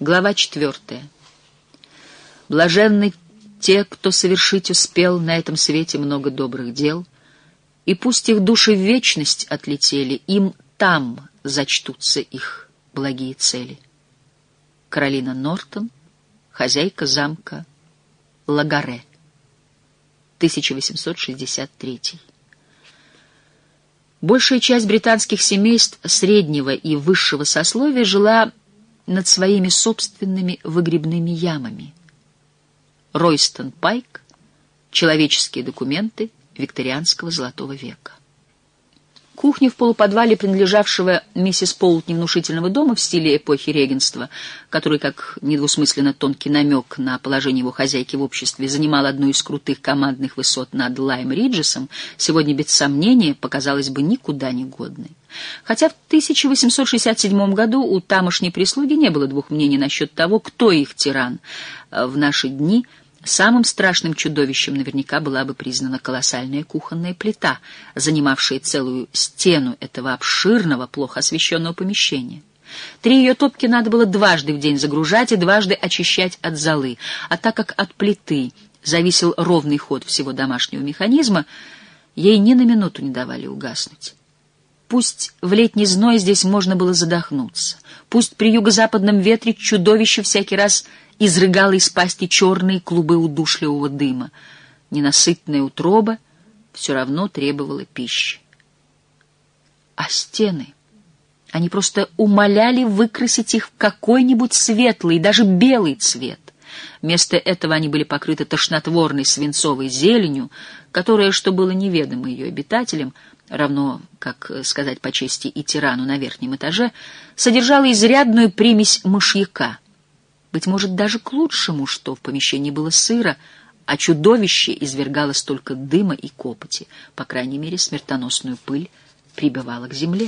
Глава 4. Блаженны те, кто совершить успел на этом свете много добрых дел, и пусть их души в вечность отлетели, им там зачтутся их благие цели. Каролина Нортон, хозяйка замка Лагаре, 1863. Большая часть британских семейств среднего и высшего сословия жила над своими собственными выгребными ямами. Ройстон Пайк. Человеческие документы викторианского золотого века. Кухня в полуподвале принадлежавшего миссис Полтни внушительного дома в стиле эпохи регенства, который, как недвусмысленно тонкий намек на положение его хозяйки в обществе, занимал одну из крутых командных высот над Лайм-Риджесом, сегодня без сомнения показалось бы никуда не годной. Хотя в 1867 году у тамошней прислуги не было двух мнений насчет того, кто их тиран. В наши дни самым страшным чудовищем наверняка была бы признана колоссальная кухонная плита, занимавшая целую стену этого обширного, плохо освещенного помещения. 3 ее топки надо было дважды в день загружать и дважды очищать от золы, а так как от плиты зависел ровный ход всего домашнего механизма, ей ни на минуту не давали угаснуть. Пусть в летний зной здесь можно было задохнуться, пусть при юго-западном ветре чудовище всякий раз изрыгало из пасти черные клубы удушливого дыма, ненасытная утроба все равно требовала пищи. А стены, они просто умоляли выкрасить их в какой-нибудь светлый, даже белый цвет. Вместо этого они были покрыты тошнотворной свинцовой зеленью, которая, что было неведомо ее обитателям, равно, как сказать по чести, и тирану на верхнем этаже, содержала изрядную примесь мышьяка. Быть может, даже к лучшему, что в помещении было сыро, а чудовище извергало столько дыма и копоти, по крайней мере, смертоносную пыль прибивало к земле.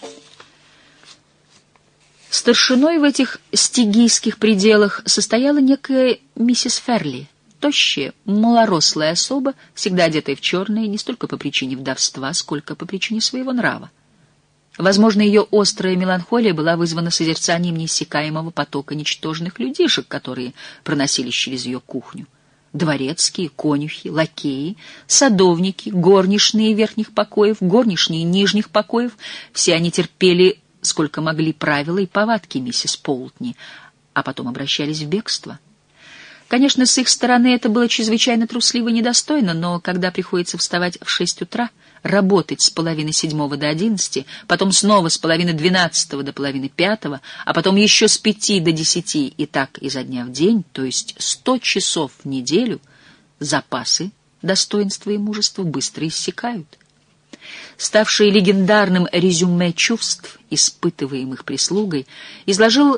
Старшиной в этих стигийских пределах состояла некая миссис Ферли, тощая, малорослая особа, всегда одетая в черное, не столько по причине вдовства, сколько по причине своего нрава. Возможно, ее острая меланхолия была вызвана созерцанием неиссякаемого потока ничтожных людишек, которые проносились через ее кухню. Дворецкие, конюхи, лакеи, садовники, горничные верхних покоев, горничные нижних покоев — все они терпели, сколько могли, правила и повадки миссис Полтни, а потом обращались в бегство. Конечно, с их стороны это было чрезвычайно трусливо и недостойно, но когда приходится вставать в 6 утра, работать с 7:30 до 11, потом снова с 7:30 до 5:30, а потом еще с 5 до 10 и так изо дня в день, то есть 100 часов в неделю, запасы достоинства и мужества быстро иссякают. Ставший легендарным резюме чувств, испытываемых прислугой, изложил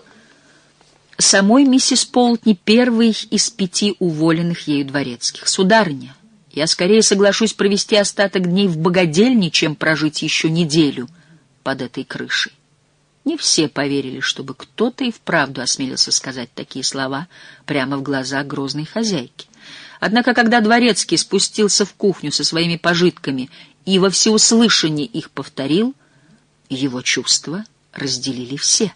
самой миссис Полтни первый из 5 уволенных ею дворецких. «Сударыня, я скорее соглашусь провести остаток дней в богадельне, чем прожить еще неделю под этой крышей». Не все поверили, чтобы кто-то и вправду осмелился сказать такие слова прямо в глаза грозной хозяйки. Однако, когда дворецкий спустился в кухню со своими пожитками и во всеуслышание их повторил, его чувства разделили все.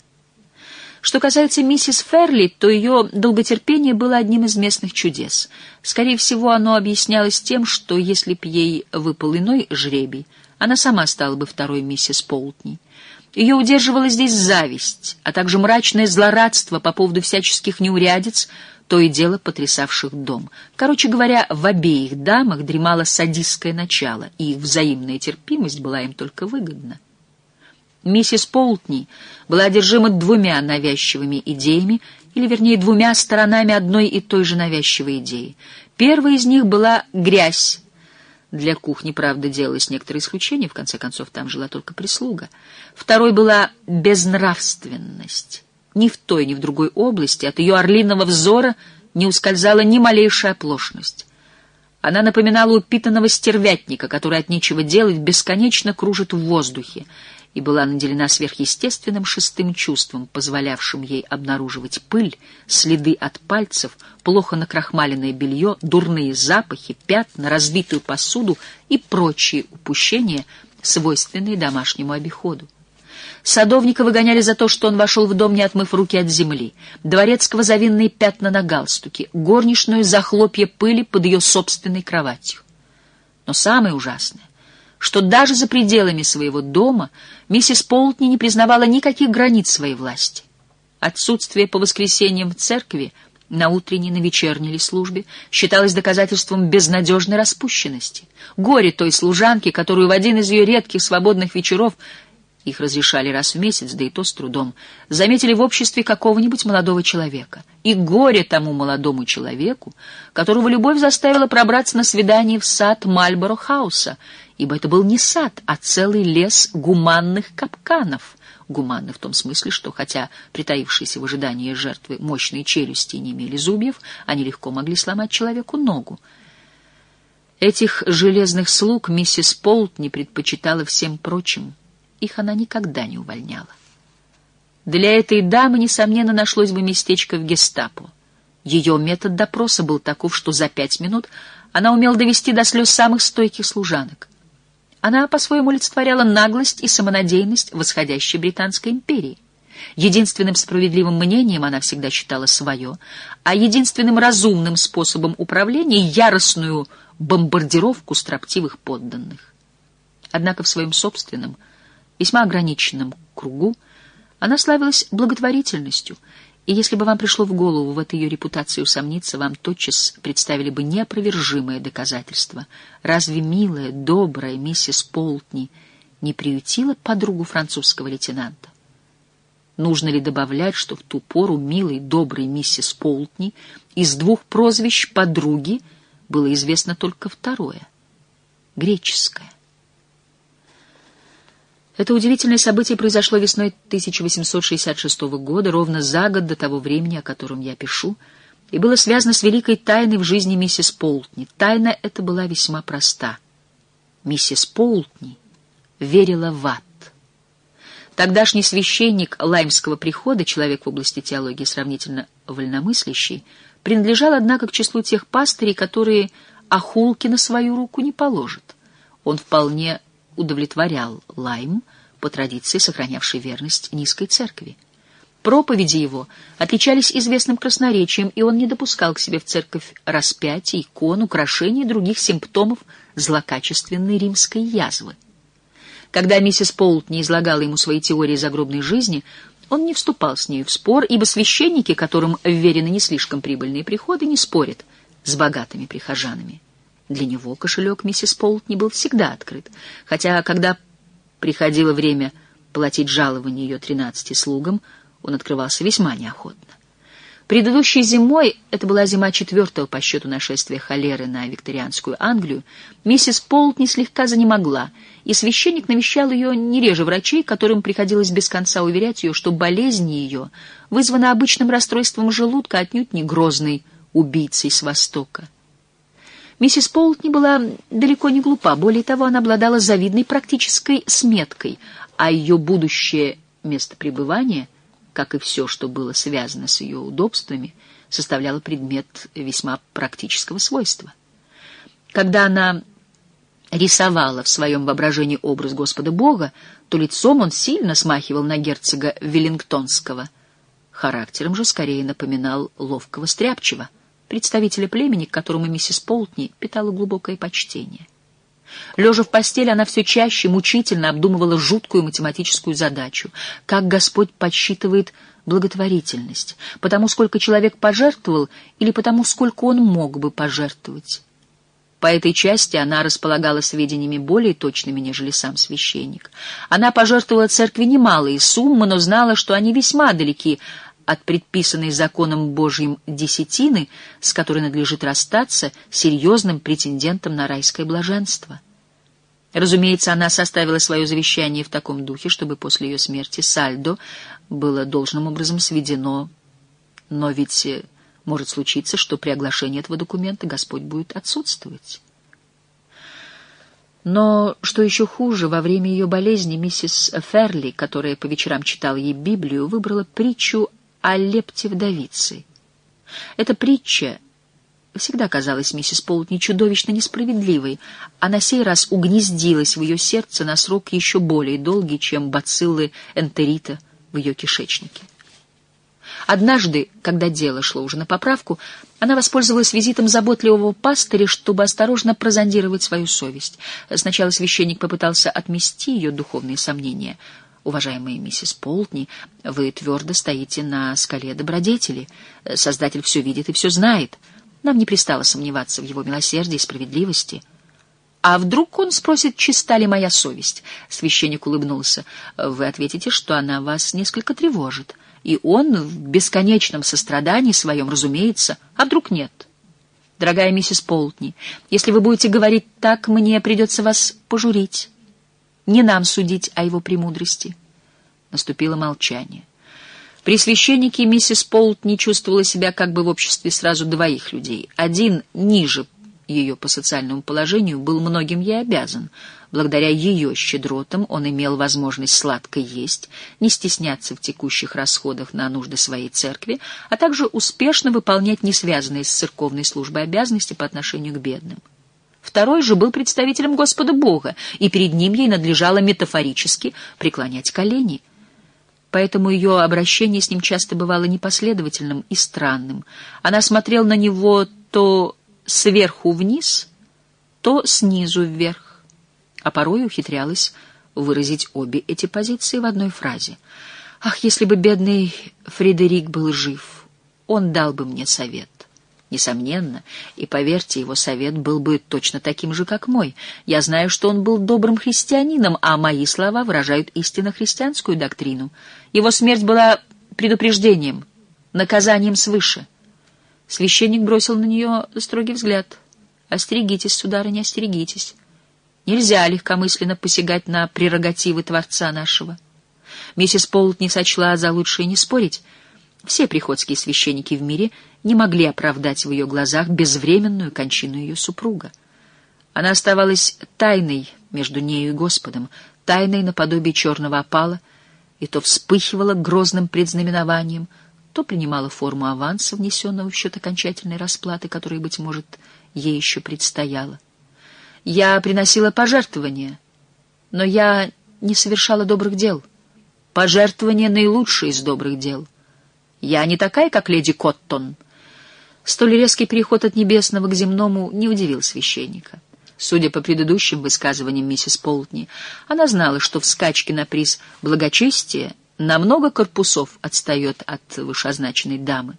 Что касается миссис Ферли, то ее долготерпение было одним из местных чудес. Скорее всего, оно объяснялось тем, что если б ей выпал иной жребий, она сама стала бы второй миссис Полтни. Ее удерживала здесь зависть, а также мрачное злорадство по поводу всяческих неурядиц, то и дело потрясавших дом. Короче говоря, в обеих дамах дремало садистское начало, и их взаимная терпимость была им только выгодна. Миссис Полтни была одержима 2 навязчивыми идеями, или, вернее, 2 сторонами одной и той же навязчивой идеи. Первая из них была грязь. Для кухни, правда, делалось некоторое исключение, в конце концов, там жила только прислуга. Второй была безнравственность. Ни в той, ни в другой области от ее орлиного взора не ускользала ни малейшая оплошность. Она напоминала упитанного стервятника, который от нечего делать бесконечно кружит в воздухе, и была наделена сверхъестественным 6-м чувством, позволявшим ей обнаруживать пыль, следы от пальцев, плохо накрахмаленное белье, дурные запахи, пятна, разбитую посуду и прочие упущения, свойственные домашнему обиходу. Садовника выгоняли за то, что он вошел в дом, не отмыв руки от земли. Дворецкого за винные пятна на галстуке. Горничную за хлопья пыли под ее собственной кроватью. Но самое ужасное, что даже за пределами своего дома миссис Полтни не признавала никаких границ своей власти. Отсутствие по воскресеньям в церкви на утренней, на вечерней ли службе считалось доказательством безнадежной распущенности. Горе той служанки, которую в один из ее редких свободных вечеров, их разрешали раз в месяц, да и то с трудом, заметили в обществе какого-нибудь молодого человека. И горе тому молодому человеку, которого любовь заставила пробраться на свидание в сад Мальборо-хауса, ибо это был не сад, а целый лес гуманных капканов. Гуманны в том смысле, что, хотя притаившиеся в ожидании жертвы мощные челюсти не имели зубьев, они легко могли сломать человеку ногу. Этих железных слуг миссис Полтни предпочитала всем прочим. Их она никогда не увольняла. Для этой дамы, несомненно, нашлось бы местечко в гестапо. Ее метод допроса был таков, что за 5 минут она умела довести до слез самых стойких служанок. Она по-своему олицетворяла наглость и самонадеянность восходящей Британской империи. Единственным справедливым мнением она всегда считала свое, а единственным разумным способом управления — яростную бомбардировку строптивых подданных. Однако в своем собственном, весьма ограниченном кругу она славилась благотворительностью, и если бы вам пришло в голову в этой ее репутации усомниться, вам тотчас представили бы неопровержимое доказательство. Разве милая, добрая миссис Полтни не приютила подругу французского лейтенанта? Нужно ли добавлять, что в ту пору милой, доброй миссис Полтни из 2 прозвищ подруги было известно только второе — греческое? Это удивительное событие произошло весной 1866 года, ровно за год до того времени, о котором я пишу, и было связано с великой тайной в жизни миссис Полтни. Тайна эта была весьма проста. Миссис Полтни верила в ад. Тогдашний священник Лаймского прихода, человек в области теологии сравнительно вольномыслящий, принадлежал, однако, к числу тех пастырей, которые охулки на свою руку не положат. Он вполне удовлетворял Лайм, по традиции сохранявшей верность низкой церкви. Проповеди его отличались известным красноречием, и он не допускал к себе в церковь распятий, икон, украшений и других симптомов злокачественной римской язвы. Когда миссис Полтни излагала ему свои теории загробной жизни, он не вступал с нею в спор, ибо священники, которым вверены не слишком прибыльные приходы, не спорят с богатыми прихожанами. Для него кошелек миссис Полтни был всегда открыт, хотя, когда приходило время платить жалование ее 13 слугам, он открывался весьма неохотно. Предыдущей зимой, это была зима 4-го по счету нашествия холеры на викторианскую Англию, миссис Полтни слегка занемогла, и священник навещал ее не реже врачей, которым приходилось без конца уверять ее, что болезнь ее вызвана обычным расстройством желудка, отнюдь не грозной убийцей с Востока. Миссис Полтни была далеко не глупа, более того, она обладала завидной практической сметкой, а ее будущее место пребывания, как и все, что было связано с ее удобствами, составляло предмет весьма практического свойства. Когда она рисовала в своем воображении образ Господа Бога, то лицом он сильно смахивал на герцога Веллингтонского, характером же скорее напоминал ловкого стряпчего, представителя племени, к которому миссис Полтни питала глубокое почтение. Лежа в постели, она все чаще мучительно обдумывала жуткую математическую задачу, как Господь подсчитывает благотворительность, потому сколько человек пожертвовал или потому сколько он мог бы пожертвовать. По этой части она располагала сведениями более точными, нежели сам священник. Она пожертвовала церкви немалые суммы, но знала, что они весьма далеки от предписанной законом Божьим десятины, с которой надлежит расстаться серьезным претендентом на райское блаженство. Разумеется, она составила свое завещание в таком духе, чтобы после ее смерти сальдо было должным образом сведено, но ведь может случиться, что при оглашении этого документа Господь будет отсутствовать. Но, что еще хуже, во время ее болезни миссис Ферли, которая по вечерам читала ей Библию, выбрала притчу о лепте вдовицы. Эта притча всегда казалась миссис Полтни чудовищно несправедливой, а на сей раз угнездилась в ее сердце на срок еще более долгий, чем бациллы энтерита в ее кишечнике. Однажды, когда дело шло уже на поправку, она воспользовалась визитом заботливого пастыря, чтобы осторожно прозондировать свою совесть. Сначала священник попытался отмести ее духовные сомнения. «Уважаемая миссис Полтни, вы твердо стоите на скале добродетели. Создатель все видит и все знает. Нам не пристало сомневаться в его милосердии и справедливости». «А вдруг он спросит, чиста ли моя совесть?» Священник улыбнулся. «Вы ответите, что она вас несколько тревожит. И он в бесконечном сострадании своем, разумеется, а вдруг нет? Дорогая миссис Полтни, если вы будете говорить так, мне придется вас пожурить. Не нам судить о его премудрости». Наступило молчание. При священнике миссис Полтни чувствовала себя как бы в обществе сразу двоих людей. Один, ниже ее по социальному положению, был многим ей обязан. Благодаря ее щедротам он имел возможность сладко есть, не стесняться в текущих расходах на нужды своей церкви, а также успешно выполнять несвязанные с церковной службой обязанности по отношению к бедным. Второй же был представителем Господа Бога, и перед ним ей надлежало метафорически преклонять колени. Поэтому ее обращение с ним часто бывало непоследовательным и странным. Она смотрела на него то сверху вниз, то снизу вверх, а порой ухитрялась выразить обе эти позиции в одной фразе. «Ах, если бы бедный Фредерик был жив, он дал бы мне совет». Несомненно, и, поверьте, его совет был бы точно таким же, как мой. Я знаю, что он был добрым христианином, а мои слова выражают истинно христианскую доктрину. Его смерть была предупреждением, наказанием свыше. Священник бросил на нее строгий взгляд. «Остерегитесь, сударыня, остерегитесь. Нельзя легкомысленно посягать на прерогативы Творца нашего». Миссис Полтни сочла за лучшее не спорить. Все приходские священники в мире не могли оправдать в ее глазах безвременную кончину ее супруга. Она оставалась тайной между нею и Господом, тайной наподобие черного опала, и то вспыхивала грозным предзнаменованием, то принимала форму аванса, внесенного в счет окончательной расплаты, которая, быть может, ей еще предстояла. «Я приносила пожертвования, но я не совершала добрых дел. Пожертвование — наилучшее из добрых дел. Я не такая, как леди Коттон». Столь резкий переход от небесного к земному не удивил священника. Судя по предыдущим высказываниям миссис Полтни, она знала, что в скачке на приз благочестия на много корпусов отстает от вышеозначенной дамы.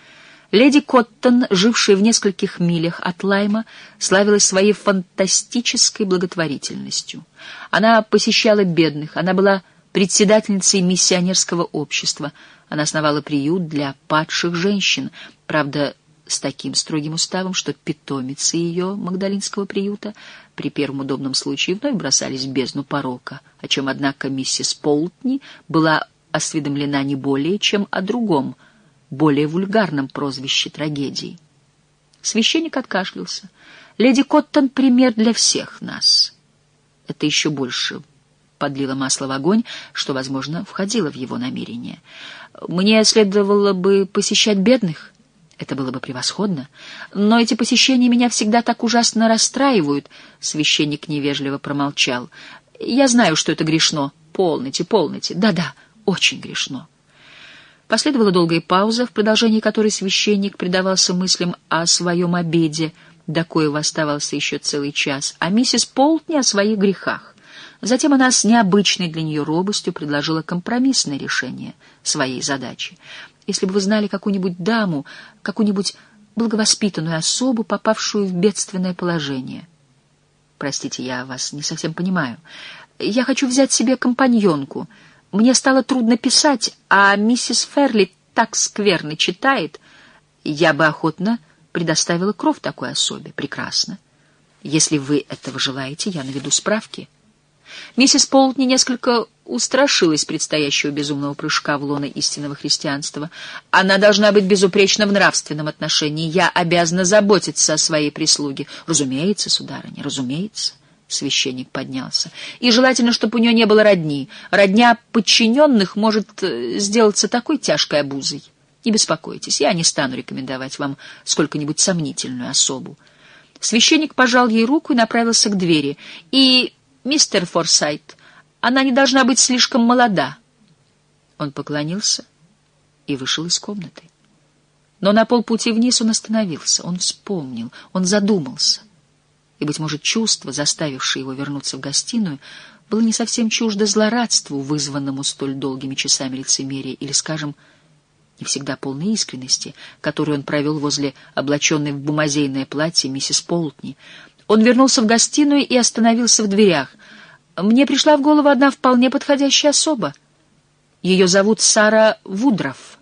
Леди Коттон, жившая в нескольких милях от Лайма, славилась своей фантастической благотворительностью. Она посещала бедных, она была председательницей миссионерского общества, она основала приют для падших женщин, правда, с таким строгим уставом, что питомицы ее магдалинского приюта при первом удобном случае вновь бросались в бездну порока, о чем, однако, миссис Полтни была осведомлена не более, чем о другом, более вульгарном прозвище трагедии. Священник откашлялся. «Леди Коттон — пример для всех нас». Это еще больше подлило масло в огонь, что, возможно, входило в его намерение. «Мне следовало бы посещать бедных. Это было бы превосходно. Но эти посещения меня всегда так ужасно расстраивают». Священник невежливо промолчал. «Я знаю, что это грешно. Полноте, полноте. Да-да, очень грешно». Последовала долгая пауза, в продолжении которой священник предавался мыслям о своем обеде, до коего оставался еще целый час, а миссис Полтни о своих грехах. Затем она с необычной для нее робостью предложила компромиссное решение своей задачи. «Если бы вы знали какую-нибудь даму, какую-нибудь благовоспитанную особу, попавшую в бедственное положение». «Простите, я вас не совсем понимаю. Я хочу взять себе компаньонку. Мне стало трудно писать, а миссис Ферли так скверно читает. Я бы охотно предоставила кров такой особе. Прекрасно. Если вы этого желаете, я наведу справки». Миссис Полтни несколько устрашилась предстоящего безумного прыжка в лоно истинного христианства. «Она должна быть безупречна в нравственном отношении. Я обязана заботиться о своей прислуге». «Разумеется, сударыня, разумеется». Священник поднялся. «И желательно, чтобы у нее не было родни. Родня подчиненных может сделаться такой тяжкой обузой». Не беспокойтесь, я не стану рекомендовать вам сколько-нибудь сомнительную особу». Священник пожал ей руку и направился к двери. «И, мистер Форсайт, она не должна быть слишком молода». Он поклонился и вышел из комнаты. Но на полпути вниз он остановился, он вспомнил, он задумался. И, быть может, чувство, заставившее его вернуться в гостиную, было не совсем чуждо злорадству, вызванному столь долгими часами лицемерия, или, скажем, не всегда полной искренности, которую он провел возле облаченной в бумазейное платье миссис Полтни. Он вернулся в гостиную и остановился в дверях. «Мне пришла в голову одна вполне подходящая особа. Ее зовут Сара Вудрофф.